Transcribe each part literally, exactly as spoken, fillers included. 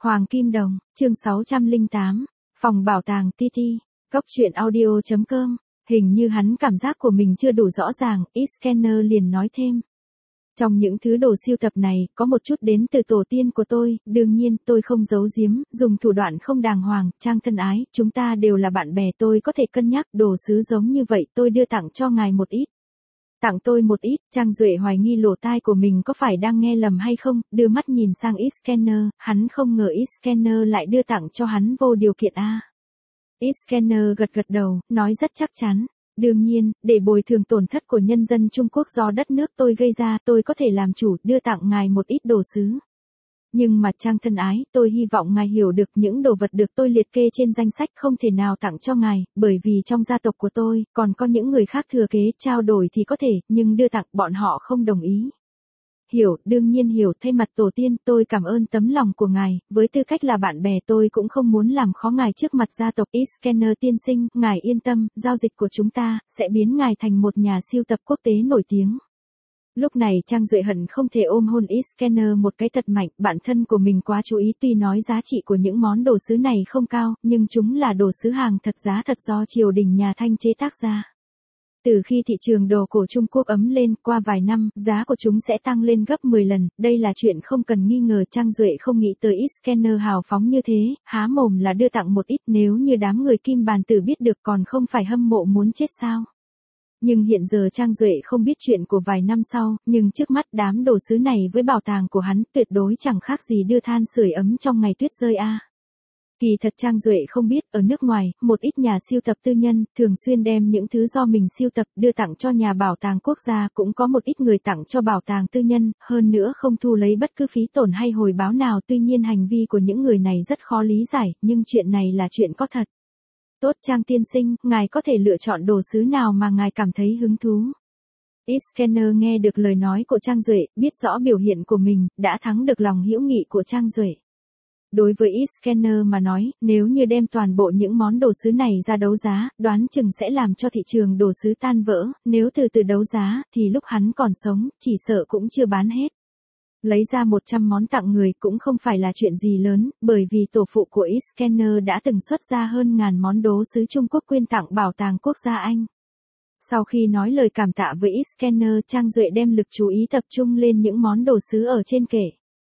Hoàng Kim Đồng, chương sáu trăm lẻ tám, phòng bảo tàng tê tê, cốc truyện audio chấm com, hình như hắn cảm giác của mình chưa đủ rõ ràng, Scanner liền nói thêm. Trong những thứ đồ sưu tập này, có một chút đến từ tổ tiên của tôi, đương nhiên tôi không giấu giếm, dùng thủ đoạn không đàng hoàng, Trang thân ái, chúng ta đều là bạn bè, tôi có thể cân nhắc, đồ sứ giống như vậy tôi đưa tặng cho ngài một ít. Tặng tôi một ít, Trang Duệ hoài nghi lỗ tai của mình có phải đang nghe lầm hay không, đưa mắt nhìn sang Scanner, hắn không ngờ Scanner lại đưa tặng cho hắn vô điều kiện a. Scanner gật gật đầu, nói rất chắc chắn. Đương nhiên, để bồi thường tổn thất của nhân dân Trung Quốc do đất nước tôi gây ra, tôi có thể làm chủ, đưa tặng ngài một ít đồ sứ. Nhưng mà Trang thân ái, tôi hy vọng ngài hiểu được những đồ vật được tôi liệt kê trên danh sách không thể nào tặng cho ngài, bởi vì trong gia tộc của tôi, còn có những người khác thừa kế, trao đổi thì có thể, nhưng đưa tặng bọn họ không đồng ý. Hiểu, đương nhiên hiểu, thay mặt tổ tiên, tôi cảm ơn tấm lòng của ngài, với tư cách là bạn bè tôi cũng không muốn làm khó ngài trước mặt gia tộc. Scanner tiên sinh, ngài yên tâm, giao dịch của chúng ta, sẽ biến ngài thành một nhà sưu tập quốc tế nổi tiếng. Lúc này Trang Duệ hận không thể ôm hôn Scanner một cái thật mạnh, bản thân của mình quá chú ý, tuy nói giá trị của những món đồ sứ này không cao, nhưng chúng là đồ sứ hàng thật giá thật do triều đình nhà Thanh chế tác ra. Từ khi thị trường đồ cổ Trung Quốc ấm lên, qua vài năm, giá của chúng sẽ tăng lên gấp mười lần, đây là chuyện không cần nghi ngờ. Trang Duệ không nghĩ tới Scanner hào phóng như thế, há mồm là đưa tặng một ít, nếu như đám người Kim Bàn Tử biết được còn không phải hâm mộ muốn chết sao. Nhưng hiện giờ Trang Duệ không biết chuyện của vài năm sau, nhưng trước mắt đám đồ sứ này với bảo tàng của hắn tuyệt đối chẳng khác gì đưa than sưởi ấm trong ngày tuyết rơi a. Kỳ thật Trang Duệ không biết, ở nước ngoài, một ít nhà sưu tập tư nhân, thường xuyên đem những thứ do mình sưu tập đưa tặng cho nhà bảo tàng quốc gia, cũng có một ít người tặng cho bảo tàng tư nhân, hơn nữa không thu lấy bất cứ phí tổn hay hồi báo nào. Tuy nhiên hành vi của những người này rất khó lý giải, nhưng chuyện này là chuyện có thật. Tốt Trang tiên sinh, ngài có thể lựa chọn đồ sứ nào mà ngài cảm thấy hứng thú. Scanner nghe được lời nói của Trang Duệ, biết rõ biểu hiện của mình, đã thắng được lòng hữu nghị của Trang Duệ. Đối với Scanner mà nói, nếu như đem toàn bộ những món đồ sứ này ra đấu giá, đoán chừng sẽ làm cho thị trường đồ sứ tan vỡ, nếu từ từ đấu giá, thì lúc hắn còn sống, chỉ sợ cũng chưa bán hết. Lấy ra một trăm món tặng người cũng không phải là chuyện gì lớn, bởi vì tổ phụ của Scanner đã từng xuất ra hơn ngàn món đồ sứ Trung Quốc quyên tặng bảo tàng quốc gia Anh. Sau khi nói lời cảm tạ với Scanner, Trang Duệ đem lực chú ý tập trung lên những món đồ sứ ở trên kệ.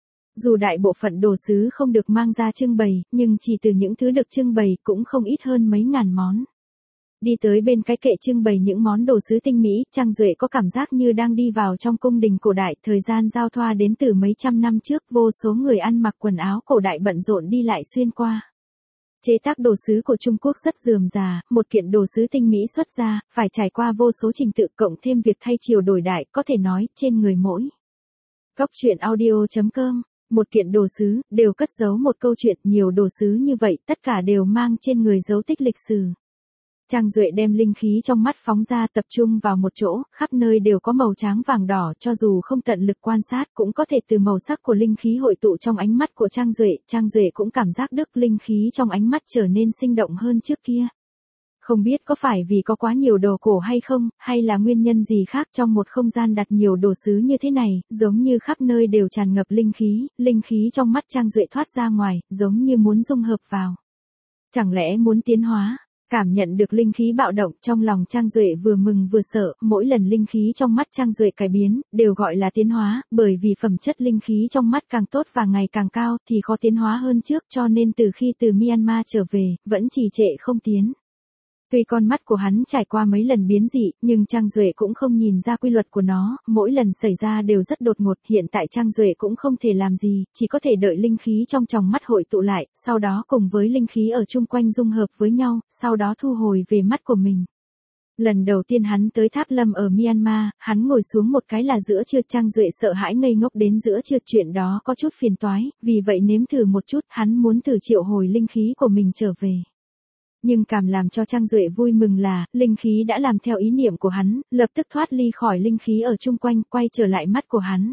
Dù đại bộ phận đồ sứ không được mang ra trưng bày, nhưng chỉ từ những thứ được trưng bày cũng không ít hơn mấy ngàn món. Đi tới bên cái kệ trưng bày những món đồ sứ tinh mỹ, Trang Duệ có cảm giác như đang đi vào trong cung đình cổ đại, thời gian giao thoa đến từ mấy trăm năm trước, vô số người ăn mặc quần áo cổ đại bận rộn đi lại xuyên qua. Chế tác đồ sứ của Trung Quốc rất rườm rà, một kiện đồ sứ tinh mỹ xuất ra, phải trải qua vô số trình tự cộng thêm việc thay chiều đổi đại, có thể nói, trên người mỗi. Cốc truyện audio chấm com, một kiện đồ sứ, đều cất giấu một câu chuyện, nhiều đồ sứ như vậy, tất cả đều mang trên người dấu tích lịch sử. Trang Duệ đem linh khí trong mắt phóng ra tập trung vào một chỗ, khắp nơi đều có màu trắng vàng đỏ, cho dù không tận lực quan sát cũng có thể từ màu sắc của linh khí hội tụ trong ánh mắt của Trang Duệ, Trang Duệ cũng cảm giác được linh khí trong ánh mắt trở nên sinh động hơn trước kia. Không biết có phải vì có quá nhiều đồ cổ hay không, hay là nguyên nhân gì khác trong một không gian đặt nhiều đồ sứ như thế này, giống như khắp nơi đều tràn ngập linh khí, linh khí trong mắt Trang Duệ thoát ra ngoài, giống như muốn dung hợp vào. Chẳng lẽ muốn tiến hóa? Cảm nhận được linh khí bạo động trong lòng Trang Duệ vừa mừng vừa sợ, mỗi lần linh khí trong mắt Trang Duệ cải biến, đều gọi là tiến hóa, bởi vì phẩm chất linh khí trong mắt càng tốt và ngày càng cao, thì khó tiến hóa hơn trước, cho nên từ khi từ Myanmar trở về, vẫn trì trệ không tiến. Tuy con mắt của hắn trải qua mấy lần biến dị, nhưng Trang Duệ cũng không nhìn ra quy luật của nó, mỗi lần xảy ra đều rất đột ngột, hiện tại Trang Duệ cũng không thể làm gì, chỉ có thể đợi linh khí trong tròng mắt hội tụ lại, sau đó cùng với linh khí ở chung quanh dung hợp với nhau, sau đó thu hồi về mắt của mình. Lần đầu tiên hắn tới Tháp Lâm ở Myanmar, hắn ngồi xuống một cái là giữa trưa, Trang Duệ sợ hãi ngây ngốc đến giữa trưa, chuyện đó có chút phiền toái, vì vậy nếm thử một chút, hắn muốn thử triệu hồi linh khí của mình trở về. Nhưng cảm làm cho Trang Duệ vui mừng là, linh khí đã làm theo ý niệm của hắn, lập tức thoát ly khỏi linh khí ở chung quanh, quay trở lại mắt của hắn.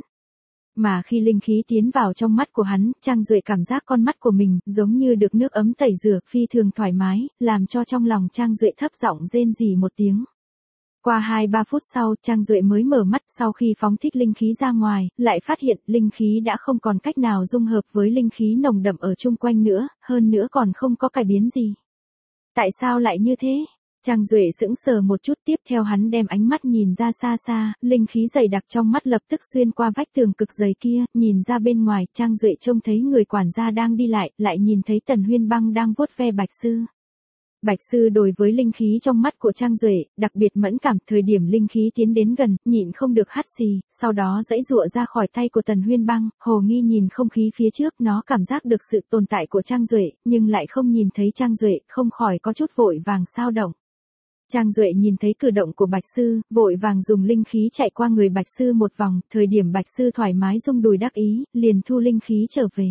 Mà khi linh khí tiến vào trong mắt của hắn, Trang Duệ cảm giác con mắt của mình, giống như được nước ấm tẩy rửa, phi thường thoải mái, làm cho trong lòng Trang Duệ thấp giọng rên rỉ một tiếng. Qua hai ba phút sau, Trang Duệ mới mở mắt sau khi phóng thích linh khí ra ngoài, lại phát hiện linh khí đã không còn cách nào dung hợp với linh khí nồng đậm ở chung quanh nữa, hơn nữa còn không có cải biến gì. Tại sao lại như thế? Trang Duệ sững sờ một chút, tiếp theo hắn đem ánh mắt nhìn ra xa xa, linh khí dày đặc trong mắt lập tức xuyên qua vách tường cực dày kia, nhìn ra bên ngoài, Trang Duệ trông thấy người quản gia đang đi lại, lại nhìn thấy Tần Huyên Băng đang vuốt ve Bạch Sư. Bạch Sư đối với linh khí trong mắt của Trang Duệ, đặc biệt mẫn cảm, thời điểm linh khí tiến đến gần, nhịn không được hắt xì, sau đó giãy giụa ra khỏi tay của Tần Huyên Băng, hồ nghi nhìn không khí phía trước, nó cảm giác được sự tồn tại của Trang Duệ, nhưng lại không nhìn thấy Trang Duệ, không khỏi có chút vội vàng xao động. Trang Duệ nhìn thấy cử động của Bạch Sư, vội vàng dùng linh khí chạy qua người Bạch Sư một vòng, thời điểm Bạch Sư thoải mái rung đùi đắc ý, liền thu linh khí trở về.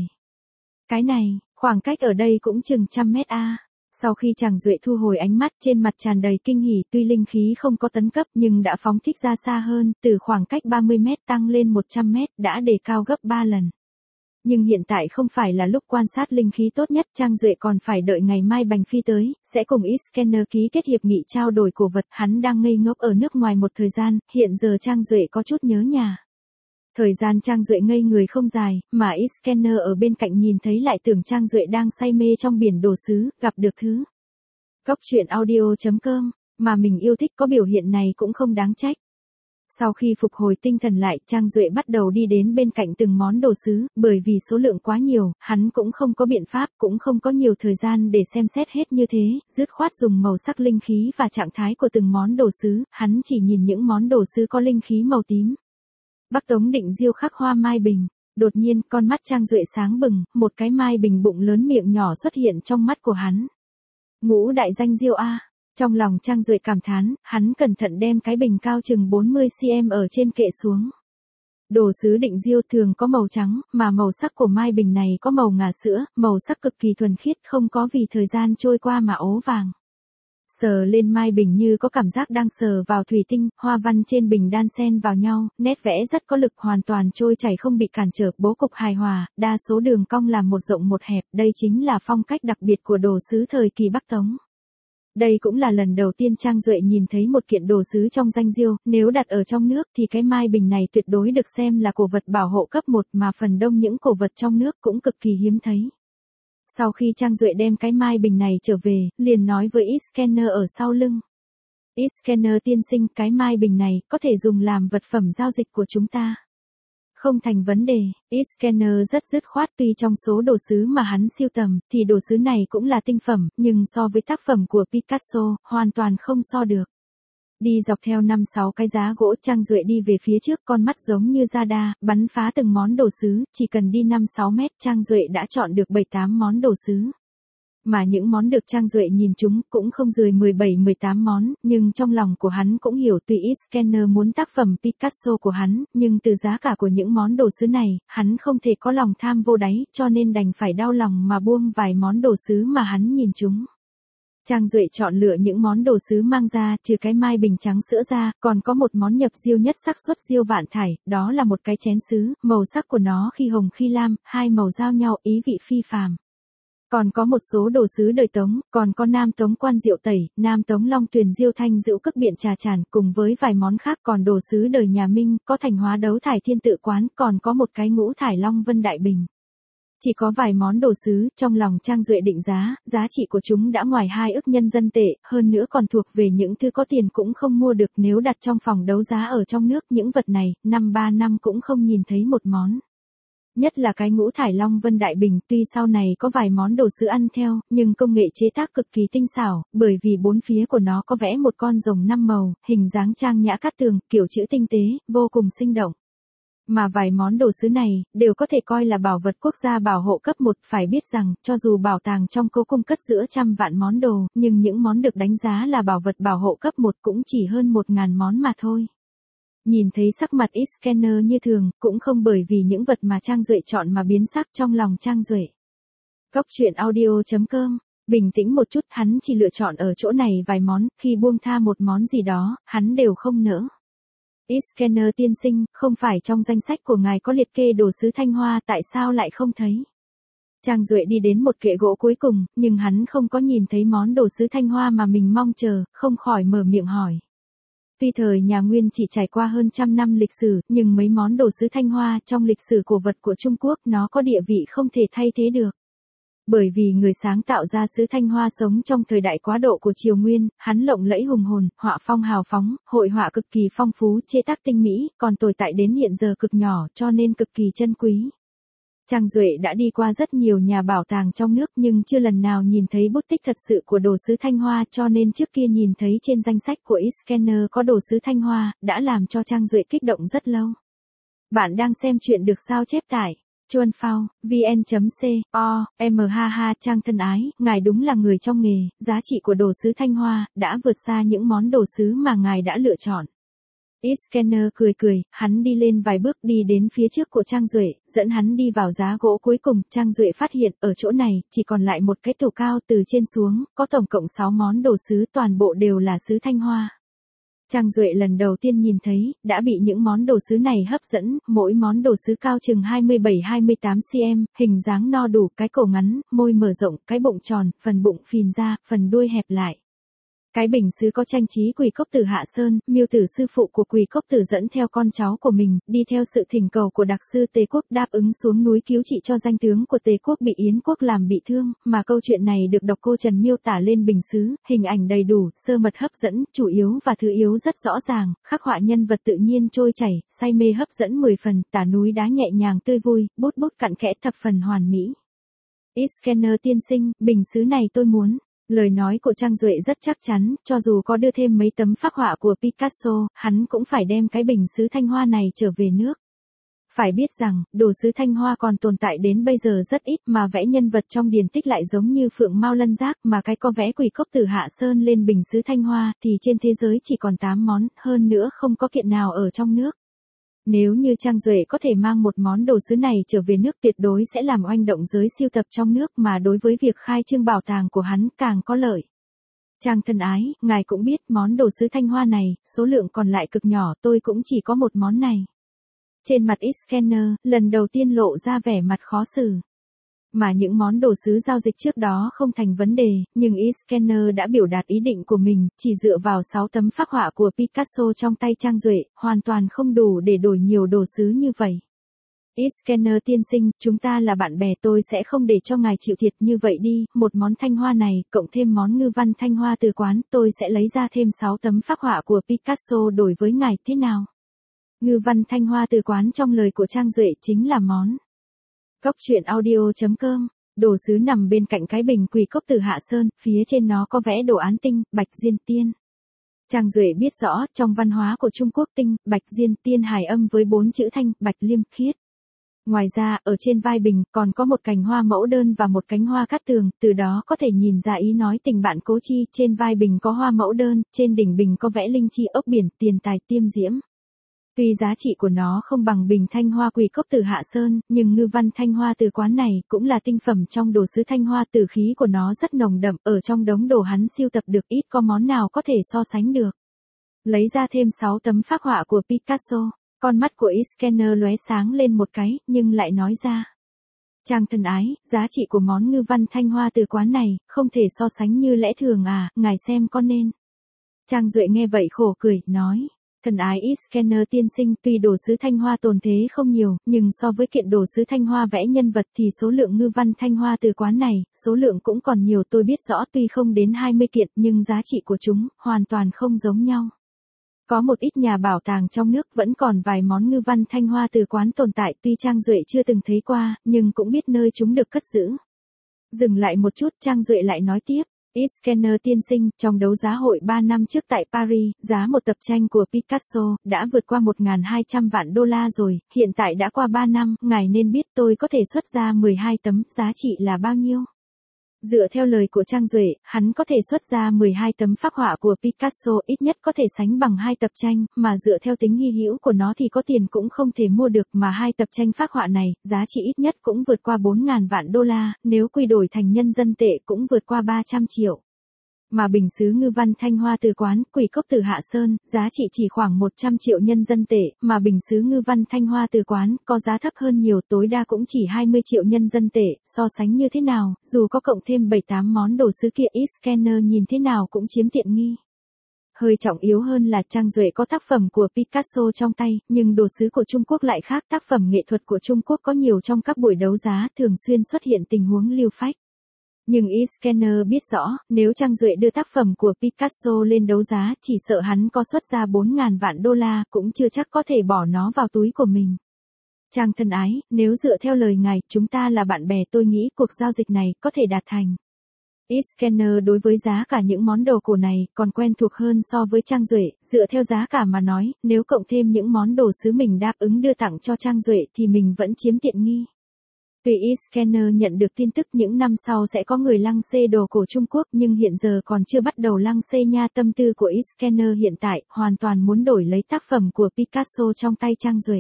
Cái này, khoảng cách ở đây cũng chừng trăm mét a. Sau khi Trang Duệ thu hồi ánh mắt, trên mặt tràn đầy kinh hỉ, tuy linh khí không có tấn cấp nhưng đã phóng thích ra xa hơn, từ khoảng cách ba mươi mét tăng lên một trăm mét, đã đề cao gấp ba lần. Nhưng hiện tại không phải là lúc quan sát linh khí tốt nhất, Trang Duệ còn phải đợi ngày mai Bành Phi tới, sẽ cùng Iskander ký kết hiệp nghị trao đổi cổ vật, hắn đang ngây ngốc ở nước ngoài một thời gian, hiện giờ Trang Duệ có chút nhớ nhà. Thời gian Trang Duệ ngây người không dài, mà Iskander ở bên cạnh nhìn thấy lại tưởng Trang Duệ đang say mê trong biển đồ sứ, gặp được thứ. Góc truyện audio chấm com, mà mình yêu thích có biểu hiện này cũng không đáng trách. Sau khi phục hồi tinh thần lại, Trang Duệ bắt đầu đi đến bên cạnh từng món đồ sứ, bởi vì số lượng quá nhiều, hắn cũng không có biện pháp, cũng không có nhiều thời gian để xem xét hết như thế, dứt khoát dùng màu sắc linh khí và trạng thái của từng món đồ sứ, hắn chỉ nhìn những món đồ sứ có linh khí màu tím. Bắc Tống Định Diêu khắc hoa mai bình. Đột nhiên, con mắt Trang Duệ sáng bừng, một cái mai bình bụng lớn miệng nhỏ xuất hiện trong mắt của hắn. Ngũ đại danh diêu a. Trong lòng Trang Duệ cảm thán, hắn cẩn thận đem cái bình cao chừng bốn mươi xăng-ti-mét ở trên kệ xuống. Đồ sứ Định Diêu thường có màu trắng, mà màu sắc của mai bình này có màu ngà sữa, màu sắc cực kỳ thuần khiết, không có vì thời gian trôi qua mà ố vàng. Sờ lên mai bình như có cảm giác đang sờ vào thủy tinh, hoa văn trên bình đan xen vào nhau, nét vẽ rất có lực, hoàn toàn trôi chảy không bị cản trở, bố cục hài hòa, đa số đường cong làm một rộng một hẹp, đây chính là phong cách đặc biệt của đồ sứ thời kỳ Bắc Tống. Đây cũng là lần đầu tiên Trang Duệ nhìn thấy một kiện đồ sứ trong danh diêu, nếu đặt ở trong nước thì cái mai bình này tuyệt đối được xem là cổ vật bảo hộ cấp một, mà phần đông những cổ vật trong nước cũng cực kỳ hiếm thấy. Sau khi Trang Duệ đem cái mai bình này trở về, liền nói với Iskander ở sau lưng. Iskander tiên sinh, cái mai bình này có thể dùng làm vật phẩm giao dịch của chúng ta. Không thành vấn đề, Iskander rất dứt khoát, tuy trong số đồ sứ mà hắn sưu tầm, thì đồ sứ này cũng là tinh phẩm, nhưng so với tác phẩm của Picasso, hoàn toàn không so được. Đi dọc theo năm sáu cái giá gỗ, Trang Duệ đi về phía trước, con mắt giống như radar, bắn phá từng món đồ sứ, chỉ cần đi năm sáu mét, Trang Duệ đã chọn được bảy tám món đồ sứ. Mà những món được Trang Duệ nhìn chúng cũng không dưới mười bảy mười tám món, nhưng trong lòng của hắn cũng hiểu tuy Iskander muốn tác phẩm Picasso của hắn, nhưng từ giá cả của những món đồ sứ này, hắn không thể có lòng tham vô đáy, cho nên đành phải đau lòng mà buông vài món đồ sứ mà hắn nhìn chúng. Trang Duệ chọn lựa những món đồ sứ mang ra, trừ cái mai bình trắng sữa ra, còn có một món nhập diêu nhất xác suất diêu vạn thải, đó là một cái chén sứ, màu sắc của nó khi hồng khi lam, hai màu giao nhau, ý vị phi phàm. Còn có một số đồ sứ đời Tống, còn có Nam Tống quan diệu tẩy, Nam Tống long tuyền diêu thanh dữu cức biện trà tràn, cùng với vài món khác, còn đồ sứ đời nhà Minh, có thành hóa đấu thải thiên tự quán, còn có một cái ngũ thải long vân đại bình. Chỉ có vài món đồ sứ, trong lòng Trang Duệ định giá, giá trị của chúng đã ngoài hai ức nhân dân tệ, hơn nữa còn thuộc về những thứ có tiền cũng không mua được, nếu đặt trong phòng đấu giá ở trong nước, những vật này, năm ba năm cũng không nhìn thấy một món. Nhất là cái ngũ thải long vân đại bình, tuy sau này có vài món đồ sứ ăn theo, nhưng công nghệ chế tác cực kỳ tinh xảo, bởi vì bốn phía của nó có vẽ một con rồng năm màu, hình dáng trang nhã cát tường, kiểu chữ tinh tế, vô cùng sinh động. Mà vài món đồ sứ này, đều có thể coi là bảo vật quốc gia bảo hộ cấp một, phải biết rằng, cho dù bảo tàng trong cố cung cất giữa trăm vạn món đồ, nhưng những món được đánh giá là bảo vật bảo hộ cấp một cũng chỉ hơn một ngàn món mà thôi. Nhìn thấy sắc mặt Iskander như thường, cũng không bởi vì những vật mà Trang Duệ chọn mà biến sắc trong lòng Trang Duệ. Góc truyện audio chấm com, bình tĩnh một chút, hắn chỉ lựa chọn ở chỗ này vài món, khi buông tha một món gì đó, hắn đều không nỡ. Iskander tiên sinh, không phải trong danh sách của ngài có liệt kê đồ sứ Thanh Hoa, tại sao lại không thấy? Trang Duệ đi đến một kệ gỗ cuối cùng, nhưng hắn không có nhìn thấy món đồ sứ Thanh Hoa mà mình mong chờ, không khỏi mở miệng hỏi. Tuy thời nhà Nguyên chỉ trải qua hơn trăm năm lịch sử, nhưng mấy món đồ sứ Thanh Hoa trong lịch sử cổ vật của Trung Quốc nó có địa vị không thể thay thế được. Bởi vì người sáng tạo ra sứ Thanh Hoa sống trong thời đại quá độ của Triều Nguyên, hắn lộng lẫy hùng hồn, họa phong hào phóng, hội họa cực kỳ phong phú, chế tác tinh mỹ, còn tồn tại đến hiện giờ cực nhỏ cho nên cực kỳ chân quý. Trang Duệ đã đi qua rất nhiều nhà bảo tàng trong nước nhưng chưa lần nào nhìn thấy bút tích thật sự của đồ sứ Thanh Hoa, cho nên trước kia nhìn thấy trên danh sách của Scanner có đồ sứ Thanh Hoa, đã làm cho Trang Duệ kích động rất lâu. Bạn đang xem chuyện được sao chép tải. Chuan Phao, vn.co, m ha ha. Trang thân ái, ngài đúng là người trong nghề, giá trị của đồ sứ Thanh Hoa đã vượt xa những món đồ sứ mà ngài đã lựa chọn. Scanner cười cười, hắn đi lên vài bước đi đến phía trước của Trang Duệ, dẫn hắn đi vào giá gỗ cuối cùng. Trang Duệ phát hiện ở chỗ này chỉ còn lại một cái tủ cao, từ trên xuống, có tổng cộng sáu món đồ sứ, toàn bộ đều là sứ Thanh Hoa. Trang Duệ lần đầu tiên nhìn thấy, đã bị những món đồ sứ này hấp dẫn, mỗi món đồ sứ cao chừng hai mươi bảy hai mươi tám xăng-ti-mét, hình dáng no đủ, cái cổ ngắn, môi mở rộng, cái bụng tròn, phần bụng phìn ra, phần đuôi hẹp lại. Cái bình sứ có trang trí Quỳ Cốc Tử Hạ Sơn, miêu tử sư phụ của Quỳ Cốc Tử dẫn theo con cháu của mình, đi theo sự thỉnh cầu của đặc sư Tề Quốc đáp ứng xuống núi cứu trị cho danh tướng của Tề Quốc bị Yến Quốc làm bị thương, mà câu chuyện này được độc cô Trần miêu tả lên bình sứ, hình ảnh đầy đủ, sơ mật hấp dẫn, chủ yếu và thứ yếu rất rõ ràng, khắc họa nhân vật tự nhiên trôi chảy, say mê hấp dẫn mười phần, tả núi đá nhẹ nhàng tươi vui, bút bút cặn kẽ thập phần hoàn mỹ. Scanner tiên sinh, bình sứ này tôi muốn. Lời nói của Trang Duệ rất chắc chắn, cho dù có đưa thêm mấy tấm phác họa của Picasso, hắn cũng phải đem cái bình sứ Thanh Hoa này trở về nước. Phải biết rằng, đồ sứ Thanh Hoa còn tồn tại đến bây giờ rất ít, mà vẽ nhân vật trong điển tích lại giống như Phượng Mao Lân Giác, mà cái có vẽ Quỳ Cốc Tử Hạ Sơn lên bình sứ Thanh Hoa thì trên thế giới chỉ còn tám món, hơn nữa không có kiện nào ở trong nước. Nếu như Trang Duệ có thể mang một món đồ sứ này trở về nước tuyệt đối sẽ làm oanh động giới sưu tập trong nước, mà đối với việc khai trương bảo tàng của hắn càng có lợi. Trang thân ái, ngài cũng biết món đồ sứ Thanh Hoa này, số lượng còn lại cực nhỏ, tôi cũng chỉ có một món này. Trên mặt Scanner, lần đầu tiên lộ ra vẻ mặt khó xử. Mà những món đồ sứ giao dịch trước đó không thành vấn đề, nhưng Scanner đã biểu đạt ý định của mình, chỉ dựa vào sáu tấm phác họa của Picasso trong tay Trang Duệ, hoàn toàn không đủ để đổi nhiều đồ sứ như vậy. Scanner tiên sinh, chúng ta là bạn bè, tôi sẽ không để cho ngài chịu thiệt. Như vậy đi, một món Thanh Hoa này, cộng thêm món ngư văn Thanh Hoa từ quán, tôi sẽ lấy ra thêm sáu tấm phác họa của Picasso đổi với ngài, thế nào? Ngư văn Thanh Hoa từ quán trong lời của Trang Duệ chính là món. Cốc truyện audio chấm com, đồ sứ nằm bên cạnh cái bình Quỳ Cốc Tử Hạ Sơn, phía trên nó có vẽ đồ án tinh, bạch diên tiên. Trang Duệ biết rõ, trong văn hóa của Trung Quốc tinh, bạch diên tiên hài âm với bốn chữ thanh, bạch liêm khiết. Ngoài ra, ở trên vai bình, còn có một cành hoa mẫu đơn và một cánh hoa cát tường, từ đó có thể nhìn ra ý nói tình bạn cố chi. Trên vai bình có hoa mẫu đơn, trên đỉnh bình có vẽ linh chi ốc biển, tiền tài tiêm diễm. Tuy giá trị của nó không bằng bình Thanh Hoa Quỳ Cốc Tử Hạ Sơn, nhưng ngư văn Thanh Hoa từ quán này cũng là tinh phẩm trong đồ sứ Thanh Hoa, tử khí của nó rất nồng đậm, ở trong đống đồ hắn siêu tập được ít có món nào có thể so sánh được. Lấy ra thêm sáu tấm phác họa của Picasso, con mắt của Scanner lóe sáng lên một cái, nhưng lại nói ra. Trang thân ái, giá trị của món ngư văn Thanh Hoa từ quán này, không thể so sánh như lẽ thường à, ngài xem có nên. Trang Duệ nghe vậy khổ cười, nói. Thần ái Scanner tiên sinh, tuy đồ sứ Thanh Hoa tồn thế không nhiều, nhưng so với kiện đồ sứ Thanh Hoa vẽ nhân vật thì số lượng ngư văn Thanh Hoa từ quán này, số lượng cũng còn nhiều. Tôi biết rõ tuy không đến hai mươi kiện nhưng giá trị của chúng, hoàn toàn không giống nhau. Có một ít nhà bảo tàng trong nước vẫn còn vài món ngư văn Thanh Hoa từ quán tồn tại, tuy Trang Duệ chưa từng thấy qua, nhưng cũng biết nơi chúng được cất giữ. Dừng lại một chút, Trang Duệ lại nói tiếp. Scanner tiên sinh, trong đấu giá hội ba năm trước tại Paris, giá một tập tranh của Picasso đã vượt qua một nghìn hai trăm vạn đô la rồi, hiện tại đã qua ba năm, ngài nên biết tôi có thể xuất ra mười hai tấm, giá trị là bao nhiêu? Dựa theo lời của Trang Duệ, hắn có thể xuất ra mười hai tấm phác họa của Picasso, ít nhất có thể sánh bằng hai tập tranh, mà dựa theo tính hy hữu của nó thì có tiền cũng không thể mua được, mà hai tập tranh phác họa này, giá trị ít nhất cũng vượt qua bốn nghìn vạn đô la, nếu quy đổi thành nhân dân tệ cũng vượt qua ba trăm triệu. Mà bình sứ ngư văn Thanh Hoa từ quán Quỳ Cốc Tử Hạ Sơn, giá trị chỉ khoảng một trăm triệu nhân dân tệ, mà bình sứ ngư văn Thanh Hoa từ quán có giá thấp hơn nhiều, tối đa cũng chỉ hai mươi triệu nhân dân tệ. So sánh như thế nào, dù có cộng thêm bảy tám món đồ sứ kia, Scanner nhìn thế nào cũng chiếm tiện nghi. Hơi trọng yếu hơn là Trang Duệ có tác phẩm của Picasso trong tay, nhưng đồ sứ của Trung Quốc lại khác. Tác phẩm nghệ thuật của Trung Quốc có nhiều trong các buổi đấu giá, thường xuyên xuất hiện tình huống lưu phách. Nhưng Iskender biết rõ, nếu Trang Duệ đưa tác phẩm của Picasso lên đấu giá, chỉ sợ hắn có xuất ra bốn ngàn vạn đô la, cũng chưa chắc có thể bỏ nó vào túi của mình. Trang thân ái, nếu dựa theo lời ngài, chúng ta là bạn bè, tôi nghĩ cuộc giao dịch này có thể đạt thành. Iskender đối với giá cả những món đồ cổ này còn quen thuộc hơn so với Trang Duệ, dựa theo giá cả mà nói, nếu cộng thêm những món đồ sứ mình đáp ứng đưa tặng cho Trang Duệ thì mình vẫn chiếm tiện nghi. Tuy Iskender nhận được tin tức những năm sau sẽ có người lăng xê đồ cổ Trung Quốc nhưng hiện giờ còn chưa bắt đầu lăng xê nha. Tâm tư của Iskender hiện tại hoàn toàn muốn đổi lấy tác phẩm của Picasso trong tay Trang Duệ.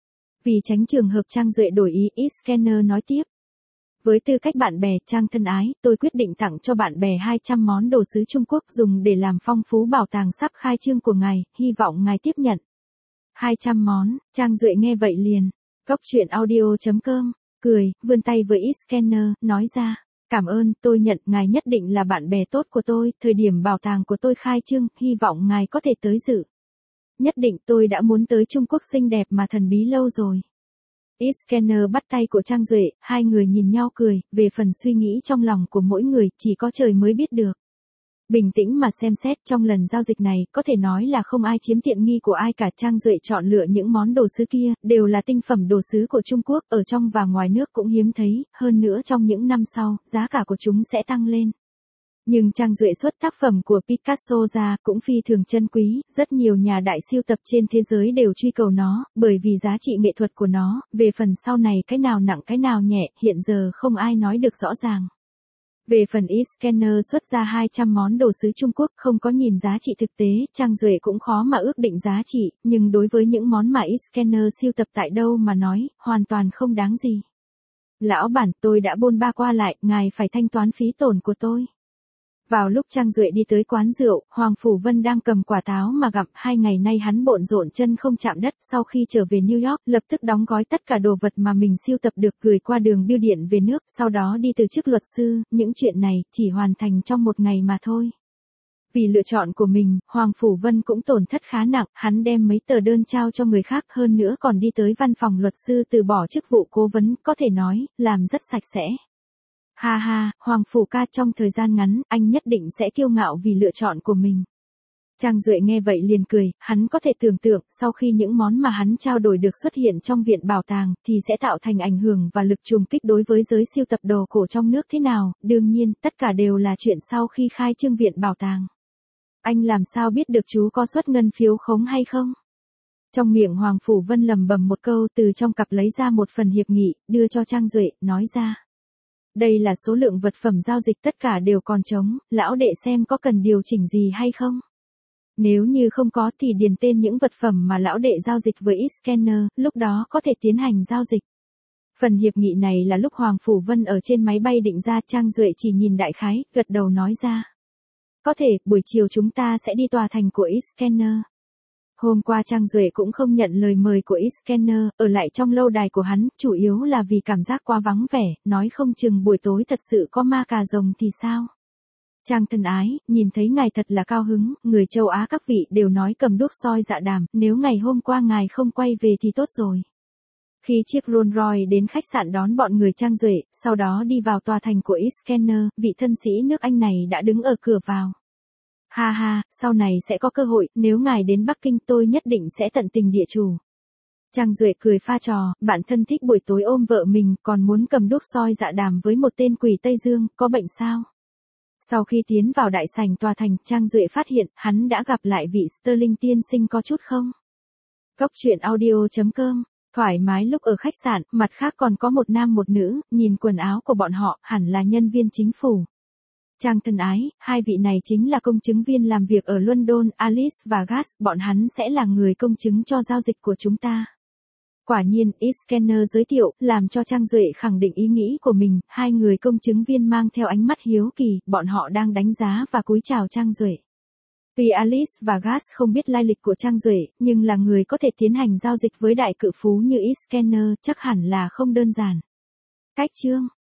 Vì tránh trường hợp Trang Duệ đổi ý, Iskender nói tiếp. Với tư cách bạn bè, Trang thân ái, tôi quyết định tặng cho bạn bè hai trăm món đồ sứ Trung Quốc dùng để làm phong phú bảo tàng sắp khai trương của ngài, hy vọng ngài tiếp nhận. hai trăm món, Trang Duệ nghe vậy liền. Góc truyện audio chấm com, cười, vươn tay với Iskender, nói ra. Cảm ơn, tôi nhận, ngài nhất định là bạn bè tốt của tôi, thời điểm bảo tàng của tôi khai trương, hy vọng ngài có thể tới dự. Nhất định, tôi đã muốn tới Trung Quốc xinh đẹp mà thần bí lâu rồi. Iskender bắt tay của Trang Duệ, hai người nhìn nhau cười, về phần suy nghĩ trong lòng của mỗi người, chỉ có trời mới biết được. Bình tĩnh mà xem xét, trong lần giao dịch này, có thể nói là không ai chiếm tiện nghi của ai cả. Trang Duệ chọn lựa những món đồ sứ kia, đều là tinh phẩm đồ sứ của Trung Quốc, ở trong và ngoài nước cũng hiếm thấy, hơn nữa trong những năm sau, giá cả của chúng sẽ tăng lên. Nhưng Trang Duệ xuất tác phẩm của Picasso ra cũng phi thường chân quý, rất nhiều nhà đại sưu tập trên thế giới đều truy cầu nó, bởi vì giá trị nghệ thuật của nó, về phần sau này cái nào nặng cái nào nhẹ, hiện giờ không ai nói được rõ ràng. Về phần Iskender xuất ra hai trăm món đồ sứ Trung Quốc không có nhìn giá trị thực tế, Trang Duệ cũng khó mà ước định giá trị, nhưng đối với những món mà Iskender sưu tập tại đâu mà nói, hoàn toàn không đáng gì. Lão bản, tôi đã bôn ba qua lại, ngài phải thanh toán phí tổn của tôi. Vào lúc Trang Duệ đi tới quán rượu, Hoàng Phủ Vân đang cầm quả táo mà gặm, hai ngày nay hắn bộn rộn chân không chạm đất, sau khi trở về New York, lập tức đóng gói tất cả đồ vật mà mình sưu tập được gửi qua đường bưu điện về nước, sau đó đi từ chức luật sư, những chuyện này chỉ hoàn thành trong một ngày mà thôi. Vì lựa chọn của mình, Hoàng Phủ Vân cũng tổn thất khá nặng, hắn đem mấy tờ đơn trao cho người khác, hơn nữa còn đi tới văn phòng luật sư từ bỏ chức vụ cố vấn, có thể nói, làm rất sạch sẽ. Ha ha, Hoàng Phủ ca, trong thời gian ngắn, anh nhất định sẽ kiêu ngạo vì lựa chọn của mình. Trang Duệ nghe vậy liền cười, hắn có thể tưởng tượng, sau khi những món mà hắn trao đổi được xuất hiện trong viện bảo tàng, thì sẽ tạo thành ảnh hưởng và lực trùng kích đối với giới sưu tập đồ cổ trong nước thế nào, đương nhiên, tất cả đều là chuyện sau khi khai trương viện bảo tàng. Anh làm sao biết được chú có xuất ngân phiếu khống hay không? Trong miệng Hoàng Phủ Vân lầm bầm một câu, từ trong cặp lấy ra một phần hiệp nghị, đưa cho Trang Duệ, nói ra. Đây là số lượng vật phẩm giao dịch, tất cả đều còn trống, lão đệ xem có cần điều chỉnh gì hay không? Nếu như không có thì điền tên những vật phẩm mà lão đệ giao dịch với Iskender, lúc đó có thể tiến hành giao dịch. Phần hiệp nghị này là lúc Hoàng Phủ Vân ở trên máy bay định ra, Trang Duệ chỉ nhìn đại khái, gật đầu nói ra. Có thể, buổi chiều chúng ta sẽ đi tòa thành của Iskender. Hôm qua Trang Duệ cũng không nhận lời mời của Iskender, ở lại trong lâu đài của hắn, chủ yếu là vì cảm giác quá vắng vẻ, nói không chừng buổi tối thật sự có ma cà rồng thì sao. Trang thân ái, nhìn thấy ngài thật là cao hứng, người châu Á các vị đều nói cầm đuốc soi dạ đàm, nếu ngày hôm qua ngài không quay về thì tốt rồi. Khi chiếc Rolls Royce đến khách sạn đón bọn người Trang Duệ, sau đó đi vào tòa thành của Iskender, vị thân sĩ nước Anh này đã đứng ở cửa vào. Ha ha, sau này sẽ có cơ hội, nếu ngài đến Bắc Kinh tôi nhất định sẽ tận tình địa chủ. Trang Duệ cười pha trò, bạn thân thích buổi tối ôm vợ mình, còn muốn cầm đuốc soi dạ đàm với một tên quỷ Tây Dương, có bệnh sao? Sau khi tiến vào đại sảnh tòa thành, Trang Duệ phát hiện, hắn đã gặp lại vị Sterling tiên sinh có chút không? Góc truyện audio chấm com, thoải mái lúc ở khách sạn, mặt khác còn có một nam một nữ, nhìn quần áo của bọn họ, hẳn là nhân viên chính phủ. Trang thân ái, hai vị này chính là công chứng viên làm việc ở London, Alice và Gas, bọn hắn sẽ là người công chứng cho giao dịch của chúng ta. Quả nhiên, Iskender giới thiệu, làm cho Trang Duệ khẳng định ý nghĩ của mình, hai người công chứng viên mang theo ánh mắt hiếu kỳ, bọn họ đang đánh giá và cúi chào Trang Duệ. Tuy Alice và Gas không biết lai lịch của Trang Duệ, nhưng là người có thể tiến hành giao dịch với đại cự phú như Iskender, chắc hẳn là không đơn giản. Cách chương